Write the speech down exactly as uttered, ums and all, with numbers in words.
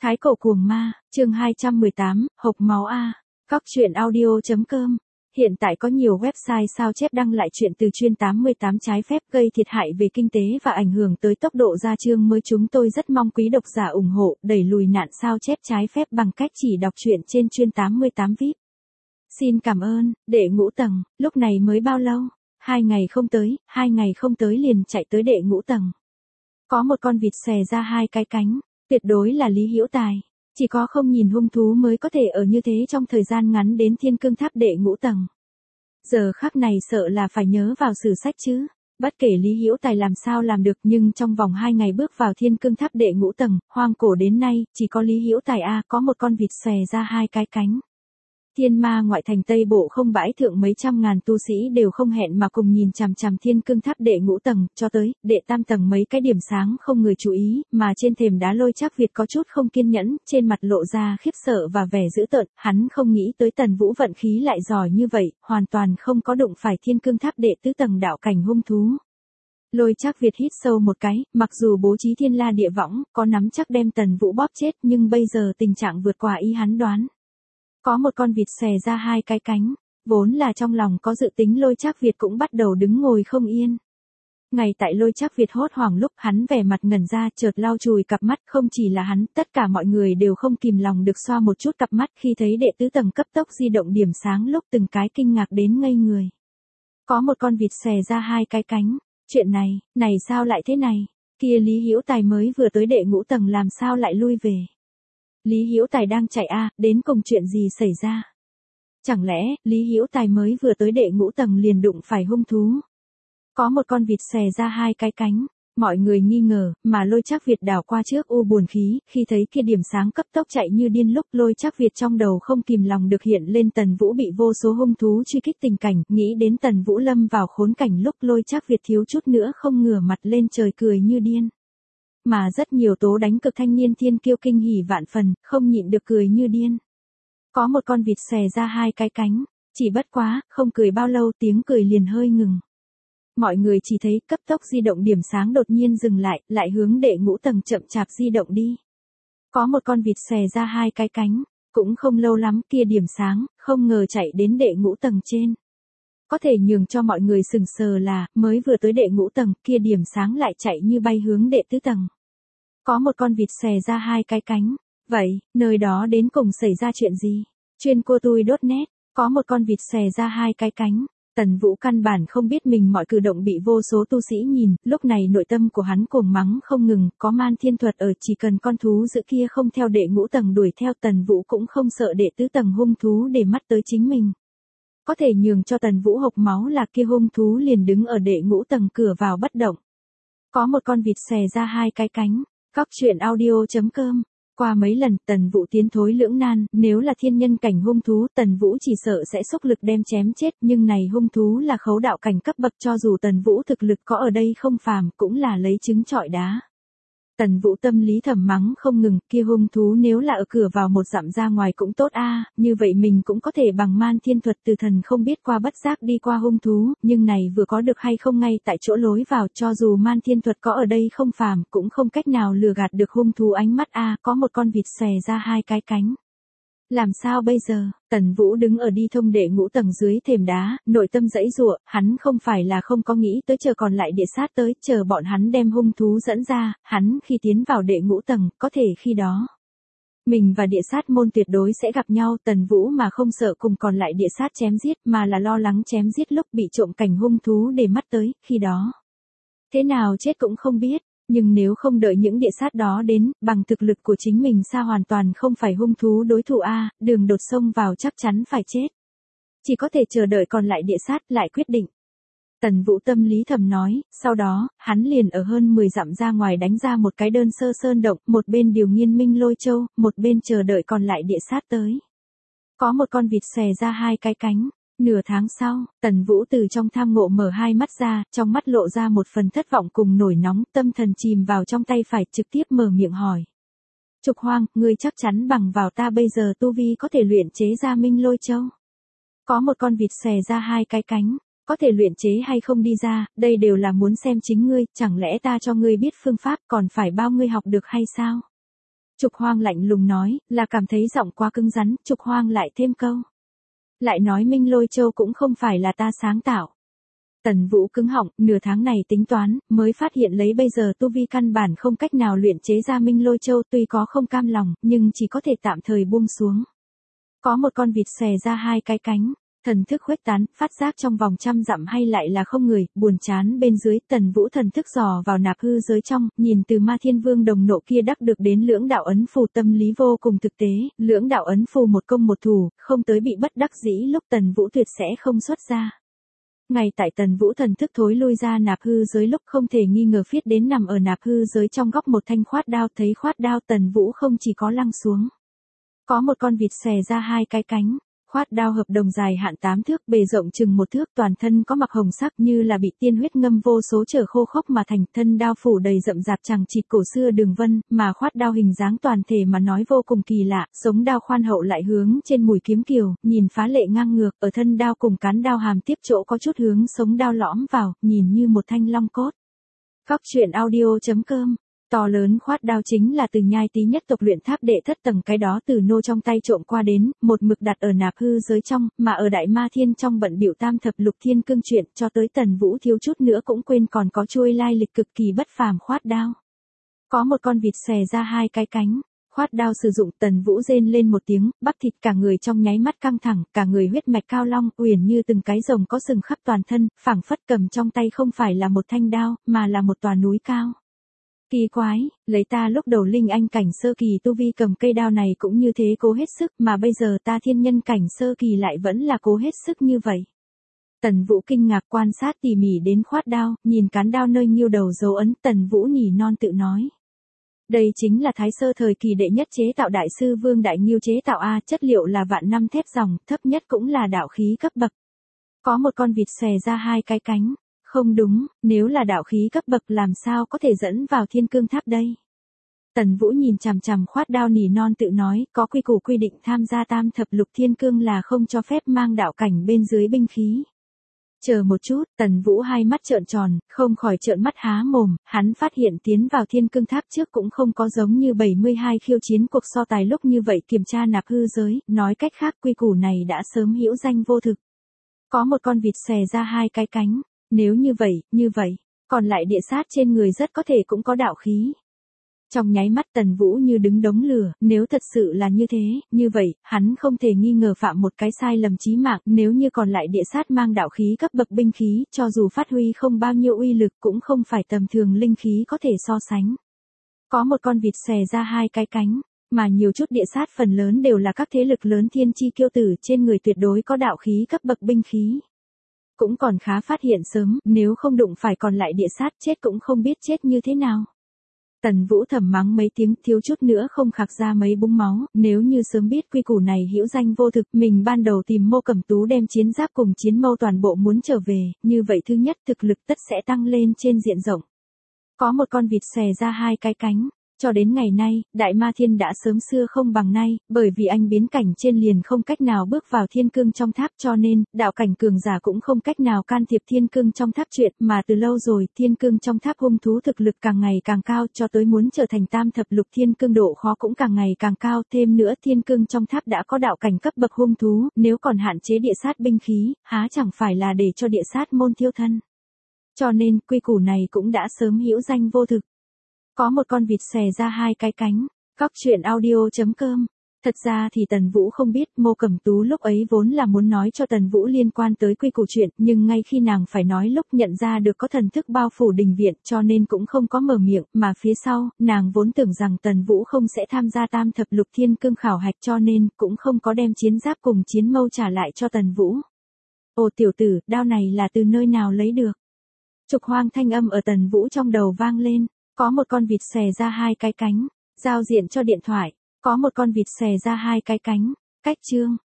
Thái cổ cuồng ma, chương hai trăm mười tám, hộc máu A. Các truyện audio.com. Hiện tại có nhiều website sao chép đăng lại chuyện từ chuyên tám mươi tám trái phép gây thiệt hại về kinh tế và ảnh hưởng tới tốc độ ra chương mới. Chúng tôi rất mong quý độc giả ủng hộ, đẩy lùi nạn sao chép trái phép bằng cách chỉ đọc truyện trên chuyên tám mươi tám vi ai pi. Xin cảm ơn. Đệ ngũ tầng, lúc này mới bao lâu? Hai ngày không tới, hai ngày không tới liền chạy tới đệ ngũ tầng. Có một con vịt xòe ra hai cái cánh, tuyệt đối là Lý Hữu Tài. Chỉ có không nhìn hung thú mới có thể ở như thế trong thời gian ngắn đến Thiên Cương Tháp đệ ngũ tầng. Giờ khắc này sợ là phải nhớ vào sử sách chứ. Bất kể Lý Hữu Tài làm sao làm được, nhưng trong vòng hai ngày bước vào Thiên Cương Tháp đệ ngũ tầng, hoang cổ đến nay, chỉ có Lý Hữu Tài A có một con vịt xòe ra hai cái cánh. Thiên ma ngoại thành Tây Bộ không bãi thượng mấy trăm ngàn tu sĩ đều không hẹn mà cùng nhìn chằm chằm Thiên Cương Tháp đệ ngũ tầng, cho tới đệ tam tầng mấy cái điểm sáng không người chú ý, mà trên thềm đá Lôi Trác Việt có chút không kiên nhẫn, trên mặt lộ ra khiếp sợ và vẻ dữ tợn. Hắn không nghĩ tới Tần Vũ vận khí lại giỏi như vậy, hoàn toàn không có đụng phải Thiên Cương Tháp đệ tứ tầng đạo cảnh hung thú. Lôi Trác Việt hít sâu một cái, mặc dù bố trí thiên la địa võng, có nắm chắc đem Tần Vũ bóp chết, nhưng bây giờ tình trạng vượt qua ý hắn đoán. Có một con vịt xòe ra hai cái cánh, vốn là trong lòng có dự tính Lôi Trác Việt cũng bắt đầu đứng ngồi không yên. Ngay tại Lôi Trác Việt hốt hoảng lúc hắn vẻ mặt ngẩn ra, chợt lau chùi cặp mắt, không chỉ là hắn, tất cả mọi người đều không kìm lòng được xoa một chút cặp mắt khi thấy đệ tứ tầng cấp tốc di động điểm sáng lúc từng cái kinh ngạc đến ngây người. Có một con vịt xòe ra hai cái cánh, chuyện này, này sao lại thế này, kia Lý Hữu Tài mới vừa tới đệ ngũ tầng làm sao lại lui về. Lý Hữu Tài đang chạy a, à, đến cùng chuyện gì xảy ra? Chẳng lẽ, Lý Hữu Tài mới vừa tới đệ ngũ tầng liền đụng phải hung thú? Có một con vịt xòe ra hai cái cánh, mọi người nghi ngờ, mà Lôi Trác Việt đảo qua trước u buồn khí, khi thấy kia điểm sáng cấp tốc chạy như điên lúc Lôi Trác Việt trong đầu không kìm lòng được hiện lên Tần Vũ bị vô số hung thú truy kích tình cảnh, nghĩ đến Tần Vũ lâm vào khốn cảnh lúc Lôi Trác Việt thiếu chút nữa không ngửa mặt lên trời cười như điên. Mà rất nhiều tố đánh cực thanh niên thiên kiêu kinh hỉ vạn phần, không nhịn được cười như điên. Có một con vịt xòe ra hai cái cánh, chỉ bất quá, không cười bao lâu tiếng cười liền hơi ngừng. Mọi người chỉ thấy cấp tốc di động điểm sáng đột nhiên dừng lại, lại hướng đệ ngũ tầng chậm chạp di động đi. Có một con vịt xòe ra hai cái cánh, cũng không lâu lắm kia điểm sáng, không ngờ chạy đến đệ ngũ tầng trên. Có thể nhường cho mọi người sừng sờ là, mới vừa tới đệ ngũ tầng, kia điểm sáng lại chạy như bay hướng đệ tứ tầng. Có một con vịt xòe ra hai cái cánh, vậy, nơi đó đến cùng xảy ra chuyện gì? Chuyên cô tui chấm net, có một con vịt xòe ra hai cái cánh. Tần Vũ căn bản không biết mình mọi cử động bị vô số tu sĩ nhìn, lúc này nội tâm của hắn cuồng mắng không ngừng, có man thiên thuật ở, chỉ cần con thú dữ kia không theo đệ ngũ tầng đuổi theo Tần Vũ cũng không sợ đệ tứ tầng hung thú để mắt tới chính mình. Có thể nhường cho Tần Vũ hộc máu là kia hung thú liền đứng ở đệ ngũ tầng cửa vào bất động. Có một con vịt xòe ra hai cái cánh, các truyện audio.com. Qua mấy lần Tần Vũ tiến thối lưỡng nan, nếu là thiên nhân cảnh hung thú Tần Vũ chỉ sợ sẽ xúc lực đem chém chết, nhưng này hung thú là khấu đạo cảnh cấp bậc, cho dù Tần Vũ thực lực có ở đây không phàm cũng là lấy trứng trọi đá. Tần Vũ tâm lý thầm mắng không ngừng, kia hung thú nếu là ở cửa vào một dặm ra ngoài cũng tốt a, à, như vậy mình cũng có thể bằng man thiên thuật từ thần không biết qua bất giác đi qua hung thú, nhưng này vừa có được hay không ngay tại chỗ lối vào, cho dù man thiên thuật có ở đây không phàm cũng không cách nào lừa gạt được hung thú ánh mắt a, à, có một con vịt xòe ra hai cái cánh. Làm sao bây giờ? Tần Vũ đứng ở đi thông đệ ngũ tầng dưới thềm đá, nội tâm giãy giụa, hắn không phải là không có nghĩ tới chờ còn lại địa sát tới, chờ bọn hắn đem hung thú dẫn ra, hắn khi tiến vào đệ ngũ tầng, có thể khi đó mình và địa sát môn tuyệt đối sẽ gặp nhau. Tần Vũ mà không sợ cùng còn lại địa sát chém giết, mà là lo lắng chém giết lúc bị trộm cảnh hung thú để mắt tới, khi đó thế nào chết cũng không biết. Nhưng nếu không đợi những địa sát đó đến, bằng thực lực của chính mình sao hoàn toàn không phải hung thú đối thủ a, đường đột xông vào chắc chắn phải chết. Chỉ có thể chờ đợi còn lại địa sát lại quyết định. Tần Vũ tâm lý thầm nói, sau đó, hắn liền ở hơn mười dặm ra ngoài đánh ra một cái đơn sơ sơn động, một bên điều nghiên minh lôi châu, một bên chờ đợi còn lại địa sát tới. Có một con vịt xòe ra hai cái cánh. Nửa tháng sau, Tần Vũ từ trong tham ngộ mở hai mắt ra, trong mắt lộ ra một phần thất vọng cùng nổi nóng, tâm thần chìm vào trong tay phải, trực tiếp mở miệng hỏi. Trục Hoang, ngươi chắc chắn bằng vào ta bây giờ tu vi có thể luyện chế ra minh lôi châu? Có một con vịt xòe ra hai cái cánh, có thể luyện chế hay không đi ra, đây đều là muốn xem chính ngươi, chẳng lẽ ta cho ngươi biết phương pháp còn phải bao ngươi học được hay sao? Trục Hoang lạnh lùng nói, là cảm thấy giọng quá cứng rắn, Trục Hoang lại thêm câu. Lại nói Minh Lôi Châu cũng không phải là ta sáng tạo. Tần Vũ cứng họng, nửa tháng này tính toán, mới phát hiện lấy bây giờ tu vi căn bản không cách nào luyện chế ra Minh Lôi Châu, tuy có không cam lòng, nhưng chỉ có thể tạm thời buông xuống. Có một con vịt xòe ra hai cái cánh, thần thức khuếch tán, phát giác trong vòng trăm dặm hay lại là không người, buồn chán bên dưới, Tần Vũ thần thức dò vào nạp hư giới trong, nhìn từ Ma Thiên Vương đồng nộ kia đắc được đến lưỡng đạo ấn phù, tâm lý vô cùng thực tế, lưỡng đạo ấn phù một công một thủ, không tới bị bất đắc dĩ lúc Tần Vũ tuyệt sẽ không xuất ra. Ngay tại Tần Vũ thần thức thối lui ra nạp hư giới lúc không thể nghi ngờ phiết đến nằm ở nạp hư giới trong góc một thanh khoát đao, thấy khoát đao Tần Vũ không chỉ có lăng xuống. Có một con vịt xòe ra hai cái cánh, khoát đao hợp đồng dài hạn tám thước, bề rộng chừng một thước, toàn thân có mặc hồng sắc như là bị tiên huyết ngâm vô số trở khô khốc mà thành, thân đao phủ đầy rậm rạp chằng chịt cổ xưa đường vân, mà khoát đao hình dáng toàn thể mà nói vô cùng kỳ lạ, sống đao khoan hậu lại hướng trên mũi kiếm kiều, nhìn phá lệ ngang ngược, ở thân đao cùng cán đao hàm tiếp chỗ có chút hướng sống đao lõm vào, nhìn như một thanh long cốt. Góc truyện audio chấm com. To lớn khoát đao chính là từ Nhai Tý nhất tộc luyện tháp đệ thất tầng, cái đó từ nô trong tay trộm qua đến, một mực đặt ở nạp hư giới trong, mà ở Đại Ma Thiên trong bận bịu tam thập lục thiên cương chuyện, cho tới Tần Vũ thiếu chút nữa cũng quên còn có chuôi lai lịch cực kỳ bất phàm khoát đao. Có một con vịt xòe ra hai cái cánh, khoát đao sử dụng, Tần Vũ rên lên một tiếng, bắp thịt cả người trong nháy mắt căng thẳng, cả người huyết mạch cao long, uyển như từng cái rồng có sừng khắp toàn thân, phảng phất cầm trong tay không phải là một thanh đao, mà là một tòa núi cao. Kỳ quái, lấy ta lúc đầu linh anh cảnh sơ kỳ tu vi cầm cây đao này cũng như thế cố hết sức, mà bây giờ ta thiên nhân cảnh sơ kỳ lại vẫn là cố hết sức như vậy. Tần Vũ kinh ngạc quan sát tỉ mỉ đến khoát đao, nhìn cán đao nơi nghiêu đầu dấu ấn, Tần Vũ nhỉ non tự nói. Đây chính là Thái Sơ thời kỳ đệ nhất chế tạo đại sư Vương Đại Nghiêu chế tạo A, chất liệu là vạn năm thép dòng, thấp nhất cũng là đạo khí cấp bậc. Có một con vịt xòe ra hai cái cánh. Không đúng, nếu là đạo khí cấp bậc làm sao có thể dẫn vào thiên cương tháp đây? Tần Vũ nhìn chằm chằm khoát đao nỉ non tự nói, có quy củ quy định tham gia tam thập lục thiên cương là không cho phép mang đạo cảnh bên dưới binh khí. Chờ một chút, Tần Vũ hai mắt trợn tròn, không khỏi trợn mắt há mồm, hắn phát hiện tiến vào thiên cương tháp trước cũng không có giống như bảy mươi hai khiêu chiến cuộc so tài lúc như vậy kiểm tra nạp hư giới, nói cách khác quy củ này đã sớm hữu danh vô thực. Có một con vịt xòe ra hai cái cánh. Nếu như vậy, như vậy, còn lại địa sát trên người rất có thể cũng có đạo khí. Trong nháy mắt Tần Vũ như đứng đống lửa, nếu thật sự là như thế, như vậy, hắn không thể nghi ngờ phạm một cái sai lầm chí mạng, nếu như còn lại địa sát mang đạo khí cấp bậc binh khí, cho dù phát huy không bao nhiêu uy lực cũng không phải tầm thường linh khí có thể so sánh. Có một con vịt xòe ra hai cái cánh, mà nhiều chút địa sát phần lớn đều là các thế lực lớn thiên chi kiêu tử, trên người tuyệt đối có đạo khí cấp bậc binh khí. Cũng còn khá phát hiện sớm, nếu không đụng phải còn lại địa sát chết cũng không biết chết như thế nào. Tần Vũ thầm mắng mấy tiếng, thiếu chút nữa không khạc ra mấy búng máu, nếu như sớm biết quy củ này hữu danh vô thực, mình ban đầu tìm Mô Cẩm Tú đem chiến giáp cùng chiến mâu toàn bộ muốn trở về, như vậy thứ nhất thực lực tất sẽ tăng lên trên diện rộng. Có một con vịt xòe ra hai cái cánh. Cho đến ngày nay, Đại Ma Thiên đã sớm xưa không bằng nay, bởi vì anh biến cảnh trên liền không cách nào bước vào thiên cương trong tháp, cho nên, đạo cảnh cường giả cũng không cách nào can thiệp thiên cương trong tháp chuyện, mà từ lâu rồi, thiên cương trong tháp hung thú thực lực càng ngày càng cao, cho tới muốn trở thành tam thập lục thiên cương độ khó cũng càng ngày càng cao, thêm nữa thiên cương trong tháp đã có đạo cảnh cấp bậc hung thú, nếu còn hạn chế địa sát binh khí, há chẳng phải là để cho địa sát môn thiêu thân. Cho nên, quy củ này cũng đã sớm hữu danh vô thực. Có một con vịt xòe ra hai cái cánh. Góc truyện audio chấm com. Thật ra thì Tần Vũ không biết, Mô Cẩm Tú lúc ấy vốn là muốn nói cho Tần Vũ liên quan tới quy củ chuyện, nhưng ngay khi nàng phải nói lúc nhận ra được có thần thức bao phủ đình viện, cho nên cũng không có mở miệng, mà phía sau, nàng vốn tưởng rằng Tần Vũ không sẽ tham gia tam thập lục thiên cương khảo hạch, cho nên cũng không có đem chiến giáp cùng chiến mâu trả lại cho Tần Vũ. Ồ tiểu tử, đao này là từ nơi nào lấy được? Trục Hoang thanh âm ở Tần Vũ trong đầu vang lên. Có một con vịt xòe ra hai cái cánh, giao diện cho điện thoại. Có một con vịt xòe ra hai cái cánh, cách chương.